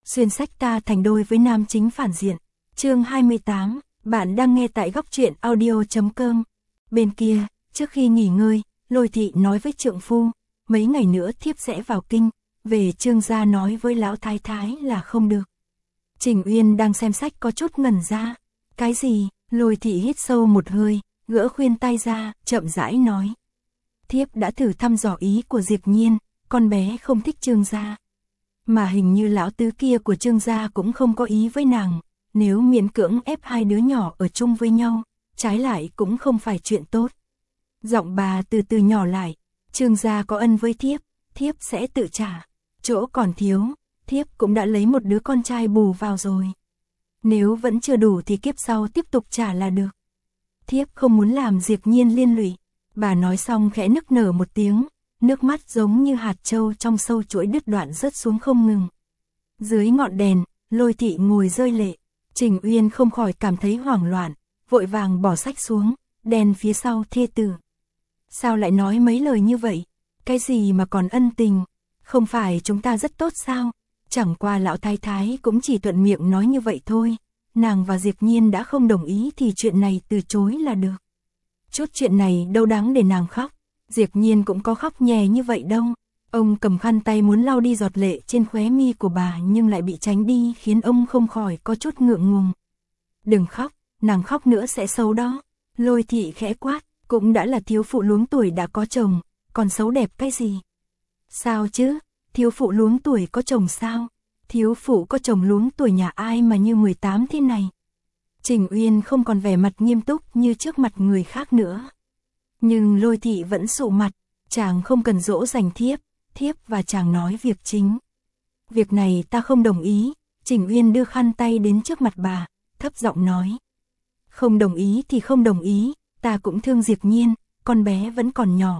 xuyên sách ta thành đôi với nam chính phản diện. Chương 28, bạn đang nghe tại góc truyện audio.com. Bên kia, trước khi nghỉ ngơi, Lôi thị nói với trượng phu, mấy ngày nữa thiếp sẽ vào kinh, về Trương gia nói với lão thái thái là không được. Trình Uyên đang xem sách có chút ngẩn ra. Cái gì? Lôi thị hít sâu một hơi, gỡ khuyên tay ra, chậm rãi nói. Thiếp đã thử thăm dò ý của Diệp Nhiên, con bé không thích Trương gia. Mà hình như lão tứ kia của Trương gia cũng không có ý với nàng, nếu miễn cưỡng ép hai đứa nhỏ ở chung với nhau, trái lại cũng không phải chuyện tốt. Giọng bà từ từ nhỏ lại, Trương gia có ân với thiếp, thiếp sẽ tự trả. Chỗ còn thiếu, thiếp cũng đã lấy một đứa con trai bù vào rồi. Nếu vẫn chưa đủ thì kiếp sau tiếp tục trả là được. Thiếp không muốn làm Diệp Nhiên liên lụy. Bà nói xong khẽ nức nở một tiếng, nước mắt giống như hạt châu trong sâu chuỗi đứt đoạn rớt xuống không ngừng. Dưới ngọn đèn, Lôi thị ngồi rơi lệ. Trình Uyên không khỏi cảm thấy hoảng loạn, vội vàng bỏ sách xuống, đèn phía sau thê tử. Sao lại nói mấy lời như vậy? Cái gì mà còn ân tình? Không phải chúng ta rất tốt sao? Chẳng qua lão thái thái cũng chỉ thuận miệng nói như vậy thôi. Nàng và Diệp Nhiên đã không đồng ý thì chuyện này từ chối là được. Chút chuyện này đâu đáng để nàng khóc. Diệp Nhiên cũng có khóc nhè như vậy đâu. Ông cầm khăn tay muốn lau đi giọt lệ trên khóe mi của bà nhưng lại bị tránh đi khiến ông không khỏi có chút ngượng ngùng. Đừng khóc, nàng khóc nữa sẽ xấu đó. Lôi thị khẽ quát, cũng đã là thiếu phụ luống tuổi đã có chồng, còn xấu đẹp cái gì? Sao chứ, thiếu phụ luống tuổi có chồng sao? Thiếu phụ có chồng luống tuổi nhà ai mà như 18 thế này? Trình Uyên không còn vẻ mặt nghiêm túc như trước mặt người khác nữa. Nhưng Lôi thị vẫn sụ mặt, chàng không cần dỗ dành thiếp, thiếp và chàng nói việc chính. Việc này ta không đồng ý. Trình Uyên đưa khăn tay đến trước mặt bà, thấp giọng nói. Không đồng ý thì không đồng ý, ta cũng thương Diệp Nhiên, con bé vẫn còn nhỏ.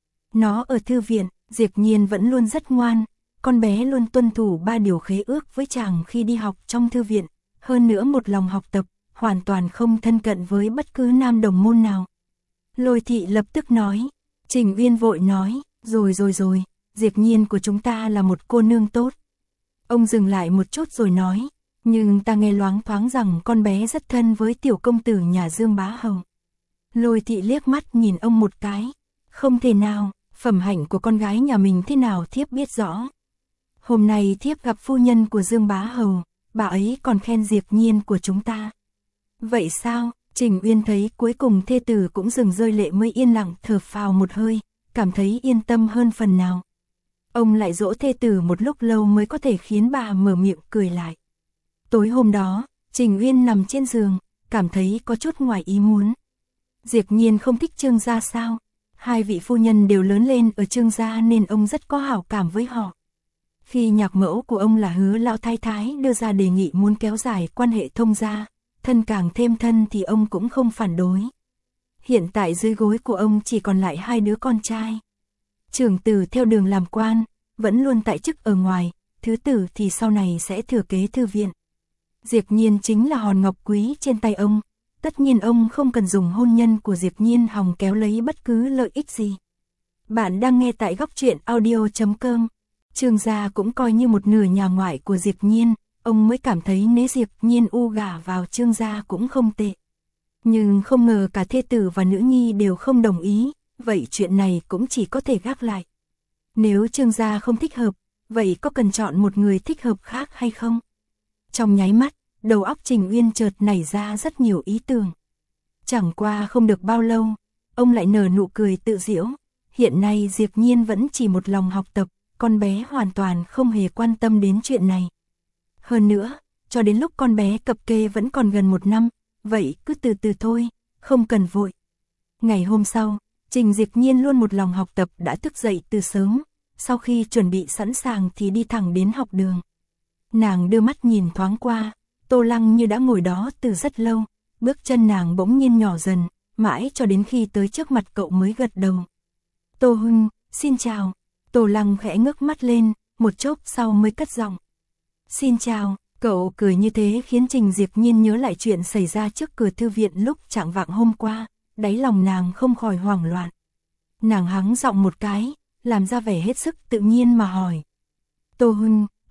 Nó ở thư viện, Diệp Nhiên vẫn luôn rất ngoan, con bé luôn tuân thủ 3 điều khế ước với chàng khi đi học trong thư viện, hơn nữa một lòng học tập, hoàn toàn không thân cận với bất cứ nam đồng môn nào. Lôi thị lập tức nói. Trình Uyên vội nói, rồi, Diệp Nhiên của chúng ta là một cô nương tốt. Ông dừng lại một chút rồi nói, nhưng ta nghe loáng thoáng rằng con bé rất thân với tiểu công tử nhà Dương Bá Hầu. Lôi thị liếc mắt nhìn ông một cái, không thể nào, phẩm hạnh của con gái nhà mình thế nào thiếp biết rõ. Hôm nay thiếp gặp phu nhân của Dương Bá Hầu, bà ấy còn khen Diệp Nhiên của chúng ta. Vậy sao? Trình Uyên thấy cuối cùng thê tử cũng dừng rơi lệ mới yên lặng thở phào một hơi, cảm thấy yên tâm hơn phần nào. Ông lại dỗ thê tử một lúc lâu mới có thể khiến bà mở miệng cười lại. Tối hôm đó, Trình Uyên nằm trên giường, cảm thấy có chút ngoài ý muốn. Diệp Nhiên không thích Trương gia sao? Hai vị phu nhân đều lớn lên ở Trương gia nên ông rất có hảo cảm với họ. Khi nhạc mẫu của ông là Hứa lão thái thái đưa ra đề nghị muốn kéo dài quan hệ thông gia, thân càng thêm thân thì ông cũng không phản đối. Hiện tại dưới gối của ông chỉ còn lại 2 đứa con trai. Trưởng tử theo đường làm quan, vẫn luôn tại chức ở ngoài, thứ tử thì sau này sẽ thừa kế thư viện. Diệp Nhiên chính là hòn ngọc quý trên tay ông, tất nhiên ông không cần dùng hôn nhân của Diệp Nhiên hòng kéo lấy bất cứ lợi ích gì. Bạn đang nghe tại góc truyện audio.com. Trương gia cũng coi như một nửa nhà ngoại của Diệp Nhiên, ông mới cảm thấy nếu Diệp Nhiên gả vào Trương gia cũng không tệ. Nhưng không ngờ cả thê tử và nữ nhi đều không đồng ý, vậy chuyện này cũng chỉ có thể gác lại. Nếu Trương gia không thích hợp, vậy có cần chọn một người thích hợp khác hay không? Trong nháy mắt, đầu óc Trình Uyên chợt nảy ra rất nhiều ý tưởng. Chẳng qua không được bao lâu, ông lại nở nụ cười tự giễu. Hiện nay Diệp Nhiên vẫn chỉ một lòng học tập, con bé hoàn toàn không hề quan tâm đến chuyện này. Hơn nữa, cho đến lúc con bé cập kê vẫn còn gần 1 năm, vậy cứ từ từ thôi, không cần vội. Ngày hôm sau, Trình Diệp Nhiên luôn một lòng học tập đã thức dậy từ sớm, sau khi chuẩn bị sẵn sàng thì đi thẳng đến học đường. Nàng đưa mắt nhìn thoáng qua, Tô Lăng như đã ngồi đó từ rất lâu, bước chân nàng bỗng nhiên nhỏ dần, mãi cho đến khi tới trước mặt cậu mới gật đầu. Tô Huynh, xin chào. Tô Lăng khẽ ngước mắt lên, một chốc sau mới cất giọng. Xin chào, cậu cười như thế khiến Trình Diệp Nhiên nhớ lại chuyện xảy ra trước cửa thư viện lúc chạng vạng hôm qua, đáy lòng nàng không khỏi hoảng loạn. Nàng hắng giọng một cái, làm ra vẻ hết sức tự nhiên mà hỏi. Tô Huynh,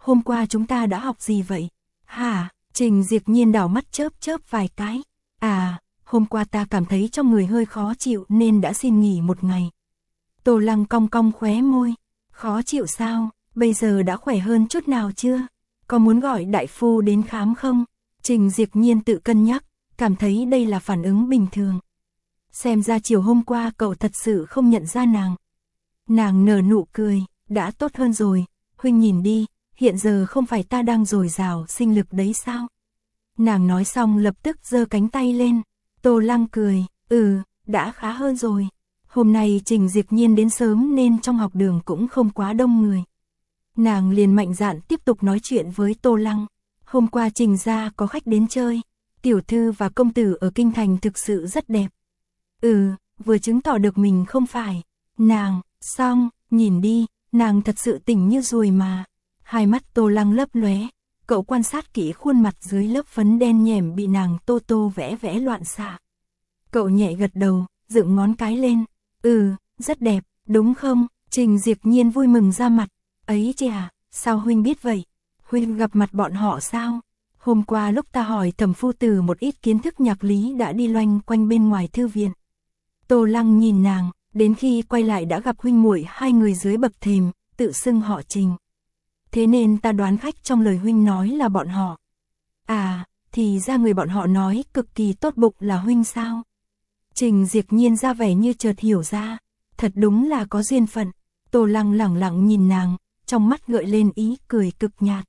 hôm qua chúng ta đã học gì vậy? Hả? Trình Diệp Nhiên đảo mắt chớp chớp vài cái. À, hôm qua ta cảm thấy trong người hơi khó chịu nên đã xin nghỉ một ngày. Tô Lăng cong cong khóe môi. Khó chịu sao? Bây giờ đã khỏe hơn chút nào chưa? Có muốn gọi đại phu đến khám không? Trình Diệp Nhiên tự cân nhắc, cảm thấy đây là phản ứng bình thường. Xem ra chiều hôm qua cậu thật sự không nhận ra nàng. Nàng nở nụ cười, đã tốt hơn rồi, huynh nhìn đi, hiện giờ không phải ta đang dồi dào sinh lực đấy sao? Nàng nói xong lập tức giơ cánh tay lên. Tô Lăng cười, đã khá hơn rồi. Hôm nay Trình Diệp Nhiên đến sớm nên trong học đường cũng không quá đông người. Nàng liền mạnh dạn tiếp tục nói chuyện với Tô Lăng. Hôm qua Trình gia có khách đến chơi, tiểu thư và công tử ở kinh thành thực sự rất đẹp. Vừa chứng tỏ được mình không phải. Nàng, xong, nhìn đi, nàng thật sự tỉnh như ruồi mà. Hai mắt Tô Lăng lấp lóe, cậu quan sát kỹ khuôn mặt dưới lớp phấn đen nhẻm bị nàng tô tô vẽ vẽ loạn xạ. Cậu nhẹ gật đầu, dựng ngón cái lên. Rất đẹp, đúng không? Trình Diệp Nhiên vui mừng ra mặt. Ấy chà, sao huynh biết vậy? Huynh gặp mặt bọn họ sao? Hôm qua lúc ta hỏi Thẩm phu tử một ít kiến thức nhạc lý đã đi loanh quanh bên ngoài thư viện. Tô Lăng nhìn nàng, đến khi quay lại đã gặp huynh muội hai người dưới bậc thềm, tự xưng họ Trình. Thế nên ta đoán khách trong lời huynh nói là bọn họ. À, thì ra người bọn họ nói cực kỳ tốt bụng là huynh sao? Trình Diệp Nhiên ra vẻ như chợt hiểu ra, thật đúng là có duyên phận. Tô Lăng lẳng lặng nhìn nàng, trong mắt gợi lên ý cười cực nhạt.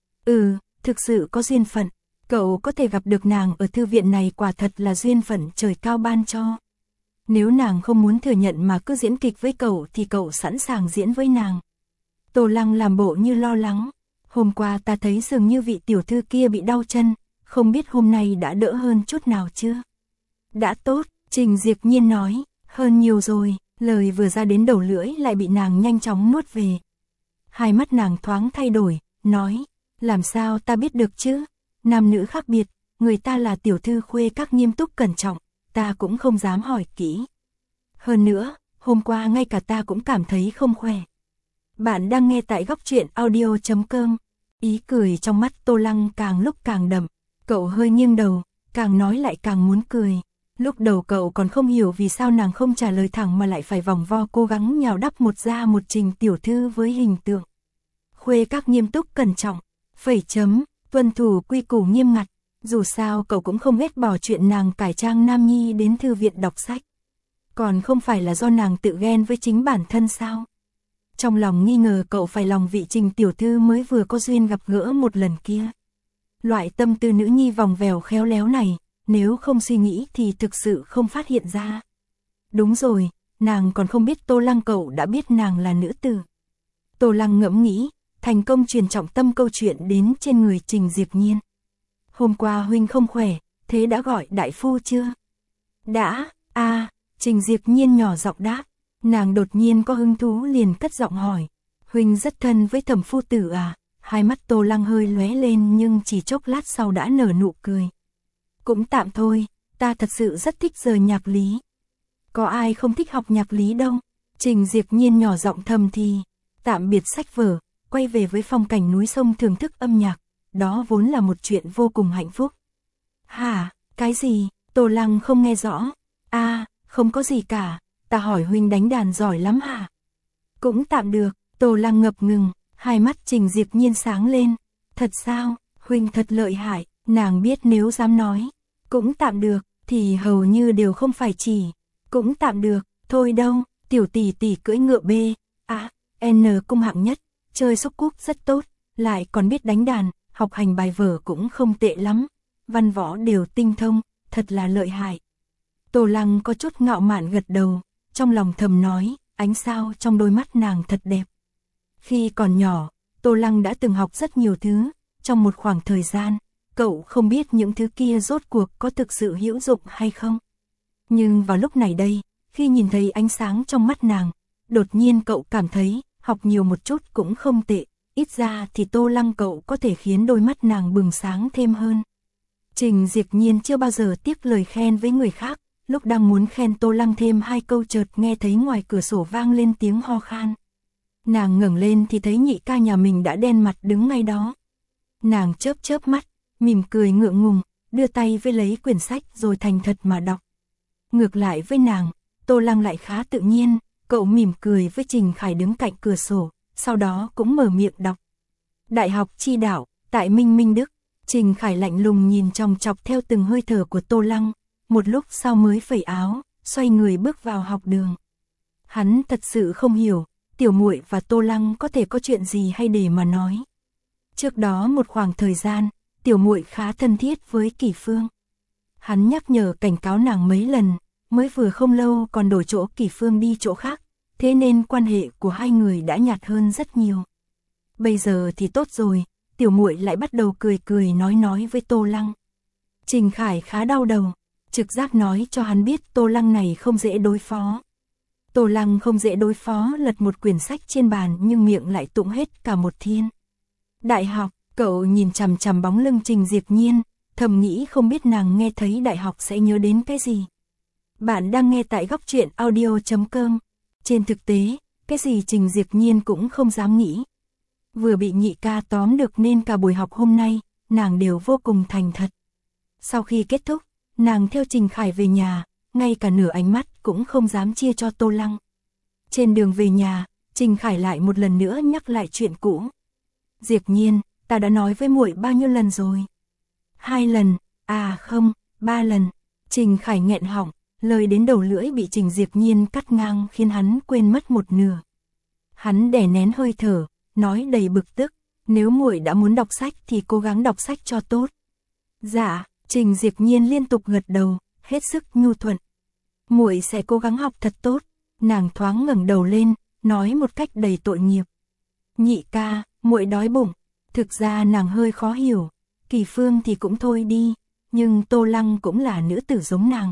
Thực sự có duyên phận, cậu có thể gặp được nàng ở thư viện này quả thật là duyên phận trời cao ban cho. Nếu nàng không muốn thừa nhận mà cứ diễn kịch với cậu thì cậu sẵn sàng diễn với nàng. Tô Lăng làm bộ như lo lắng. Hôm qua ta thấy dường như vị tiểu thư kia bị đau chân, không biết hôm nay đã đỡ hơn chút nào chưa? Đã tốt, Trình Diệp Nhiên nói, hơn nhiều rồi, lời vừa ra đến đầu lưỡi lại bị nàng nhanh chóng nuốt về. Hai mắt nàng thoáng thay đổi, nói, làm sao ta biết được chứ? Nam nữ khác biệt, người ta là tiểu thư khuê các nghiêm túc cẩn trọng, ta cũng không dám hỏi kỹ. Hơn nữa, hôm qua ngay cả ta cũng cảm thấy không khỏe. Bạn đang nghe tại góc truyện audio.com. Ý cười trong mắt Tô Lăng càng lúc càng đậm, cậu hơi nghiêng đầu, càng nói lại càng muốn cười. Lúc đầu cậu còn không hiểu vì sao nàng không trả lời thẳng mà lại phải vòng vo cố gắng nhào đắp một ra một Trình tiểu thư với hình tượng khuê các nghiêm túc cẩn trọng, tuân thủ quy củ nghiêm ngặt. Dù sao cậu cũng không ghét bỏ chuyện nàng cải trang nam nhi đến thư viện đọc sách. Còn không phải là do nàng tự ghen với chính bản thân sao? Trong lòng nghi ngờ cậu phải lòng vị Trình tiểu thư mới vừa có duyên gặp gỡ một lần kia. Loại tâm tư nữ nhi vòng vèo khéo léo này, nếu không suy nghĩ thì thực sự không phát hiện ra. Đúng rồi, nàng còn không biết Tô Lăng cậu đã biết nàng là nữ tử. Tô Lăng ngẫm nghĩ, thành công truyền trọng tâm câu chuyện đến trên người Trình Diệp Nhiên. Hôm qua huynh không khỏe, thế đã gọi đại phu chưa? Đã, Trình Diệp Nhiên nhỏ giọng đáp. Nàng đột nhiên có hứng thú liền cất giọng hỏi. Huynh rất thân với Thẩm phu tử à? Hai mắt Tô Lăng hơi lóe lên nhưng chỉ chốc lát sau đã nở nụ cười. Cũng tạm thôi, ta thật sự rất thích giờ nhạc lý. Có ai không thích học nhạc lý đâu? Trình Diệp Nhiên nhỏ giọng thầm thì. Tạm biệt sách vở, quay về với phong cảnh núi sông thưởng thức âm nhạc. Đó vốn là một chuyện vô cùng hạnh phúc. Hả, cái gì? Tô Lăng không nghe rõ. Không có gì cả. Ta hỏi huynh đánh đàn giỏi lắm hả? Cũng tạm được. Tô Lăng ngập ngừng, hai mắt Trình Diệp Nhiên sáng lên. Thật sao? Huynh thật lợi hại. Nàng biết nếu dám nói cũng tạm được thì hầu như đều không phải chỉ cũng tạm được. Thôi đâu, tiểu tỷ tỷ cưỡi ngựa B N cung hạng nhất, chơi xúc cúc rất tốt, lại còn biết đánh đàn, học hành bài vở cũng không tệ lắm, văn võ đều tinh thông, thật là lợi hại. Tô Lăng có chút ngạo mạn gật đầu, trong lòng thầm nói, ánh sao trong đôi mắt nàng thật đẹp. Khi còn nhỏ, Tô Lăng đã từng học rất nhiều thứ, trong một khoảng thời gian, cậu không biết những thứ kia rốt cuộc có thực sự hữu dụng hay không. Nhưng vào lúc này đây, khi nhìn thấy ánh sáng trong mắt nàng, đột nhiên cậu cảm thấy, học nhiều một chút cũng không tệ, ít ra thì Tô Lăng cậu có thể khiến đôi mắt nàng bừng sáng thêm hơn. Trình Diệp Nhiên chưa bao giờ tiếc lời khen với người khác, lúc đang muốn khen Tô Lăng thêm hai câu chợt nghe thấy ngoài cửa sổ vang lên tiếng ho khan. Nàng ngẩng lên thì thấy nhị ca nhà mình đã đen mặt đứng ngay đó. Nàng chớp chớp mắt, mỉm cười ngượng ngùng, đưa tay với lấy quyển sách rồi thành thật mà đọc. Ngược lại với nàng, Tô Lăng lại khá tự nhiên, cậu mỉm cười với Trình Khải đứng cạnh cửa sổ, sau đó cũng mở miệng đọc. Đại học chi đạo, tại Minh Minh Đức. Trình Khải lạnh lùng nhìn chòng chọc theo từng hơi thở của Tô Lăng, một lúc sau mới phẩy áo, xoay người bước vào học đường. Hắn thật sự không hiểu, tiểu muội và Tô Lăng có thể có chuyện gì hay để mà nói. Trước đó một khoảng thời gian, tiểu muội khá thân thiết với Kỷ Phương. Hắn nhắc nhở cảnh cáo nàng mấy lần, mới vừa không lâu còn đổi chỗ Kỷ Phương đi chỗ khác, thế nên quan hệ của hai người đã nhạt hơn rất nhiều. Bây giờ thì tốt rồi, tiểu muội lại bắt đầu cười cười nói với Tô Lăng. Trình Khải khá đau đầu, trực giác nói cho hắn biết Tô Lăng này không dễ đối phó. Tô Lăng không dễ đối phó, lật một quyển sách trên bàn nhưng miệng lại tụng hết cả một thiên. Đại học, cậu nhìn chằm chằm bóng lưng Trình Diệp Nhiên, thầm nghĩ không biết nàng nghe thấy đại học sẽ nhớ đến cái gì. Bạn đang nghe tại Góc Truyện Audio.com. Trên thực tế, cái gì Trình Diệp Nhiên cũng không dám nghĩ. Vừa bị nhị ca tóm được nên cả buổi học hôm nay, nàng đều vô cùng thành thật. Sau khi kết thúc, nàng theo Trình Khải về nhà, ngay cả nửa ánh mắt cũng không dám chia cho Tô Lăng. Trên đường về nhà, Trình Khải lại một lần nữa nhắc lại chuyện cũ. Diệp Nhiên, ta đã nói với muội bao nhiêu lần rồi? 2 lần, à không, 3 lần. Trình Khải nghẹn họng, lời đến đầu lưỡi bị Trình Diệp Nhiên cắt ngang khiến hắn quên mất một nửa. Hắn đè nén hơi thở, nói đầy bực tức, nếu muội đã muốn đọc sách thì cố gắng đọc sách cho tốt. Dạ, Trình Diệp Nhiên liên tục gật đầu, hết sức nhu thuận. Muội sẽ cố gắng học thật tốt. Nàng thoáng ngẩng đầu lên, nói một cách đầy tội nghiệp. Nhị ca, muội đói bụng. Thực ra nàng hơi khó hiểu, Kỳ Phương thì cũng thôi đi, nhưng Tô Lăng cũng là nữ tử giống nàng.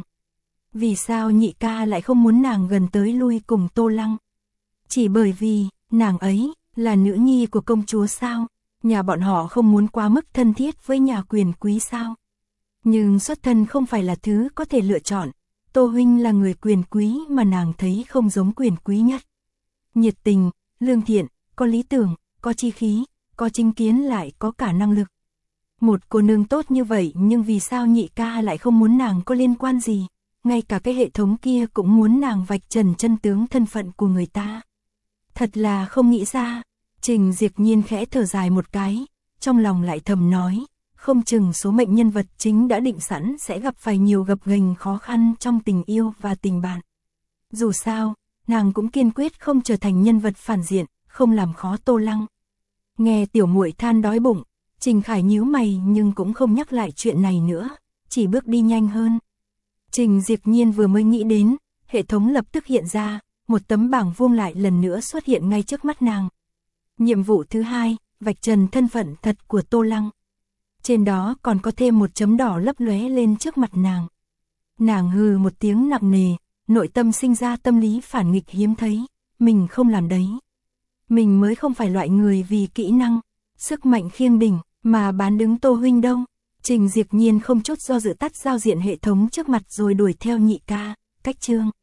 Vì sao nhị ca lại không muốn nàng gần tới lui cùng Tô Lăng? Chỉ bởi vì, nàng ấy là nữ nhi của công chúa sao? Nhà bọn họ không muốn quá mức thân thiết với nhà quyền quý sao? Nhưng xuất thân không phải là thứ có thể lựa chọn. Tô huynh là người quyền quý mà nàng thấy không giống quyền quý nhất. Nhiệt tình, lương thiện, có lý tưởng, có chi khí, có chính kiến lại có cả năng lực. Một cô nương tốt như vậy nhưng vì sao nhị ca lại không muốn nàng có liên quan gì? Ngay cả cái hệ thống kia cũng muốn nàng vạch trần chân tướng thân phận của người ta. Thật là không nghĩ ra. Trình Diệp Nhiên khẽ thở dài một cái, trong lòng lại thầm nói, không chừng số mệnh nhân vật chính đã định sẵn sẽ gặp phải nhiều gập ghềnh khó khăn trong tình yêu và tình bạn. Dù sao, nàng cũng kiên quyết không trở thành nhân vật phản diện, không làm khó Tô Lăng. Nghe tiểu muội than đói bụng, Trình Khải nhíu mày nhưng cũng không nhắc lại chuyện này nữa, chỉ bước đi nhanh hơn. Trình Diệp Nhiên vừa mới nghĩ đến, hệ thống lập tức hiện ra, một tấm bảng vuông lại lần nữa xuất hiện ngay trước mắt nàng. Nhiệm vụ thứ 2, vạch trần thân phận thật của Tô Lăng. Trên đó còn có thêm một chấm đỏ lấp lóe lên trước mặt nàng. Nàng hừ một tiếng nặng nề, nội tâm sinh ra tâm lý phản nghịch hiếm thấy, mình không làm đấy. Mình mới không phải loại người vì kỹ năng, sức mạnh khiêng đỉnh mà bán đứng Tô huynh đâu. Trình Diệp Nhiên không chút do dự tắt giao diện hệ thống trước mặt rồi đuổi theo nhị ca, cách chương.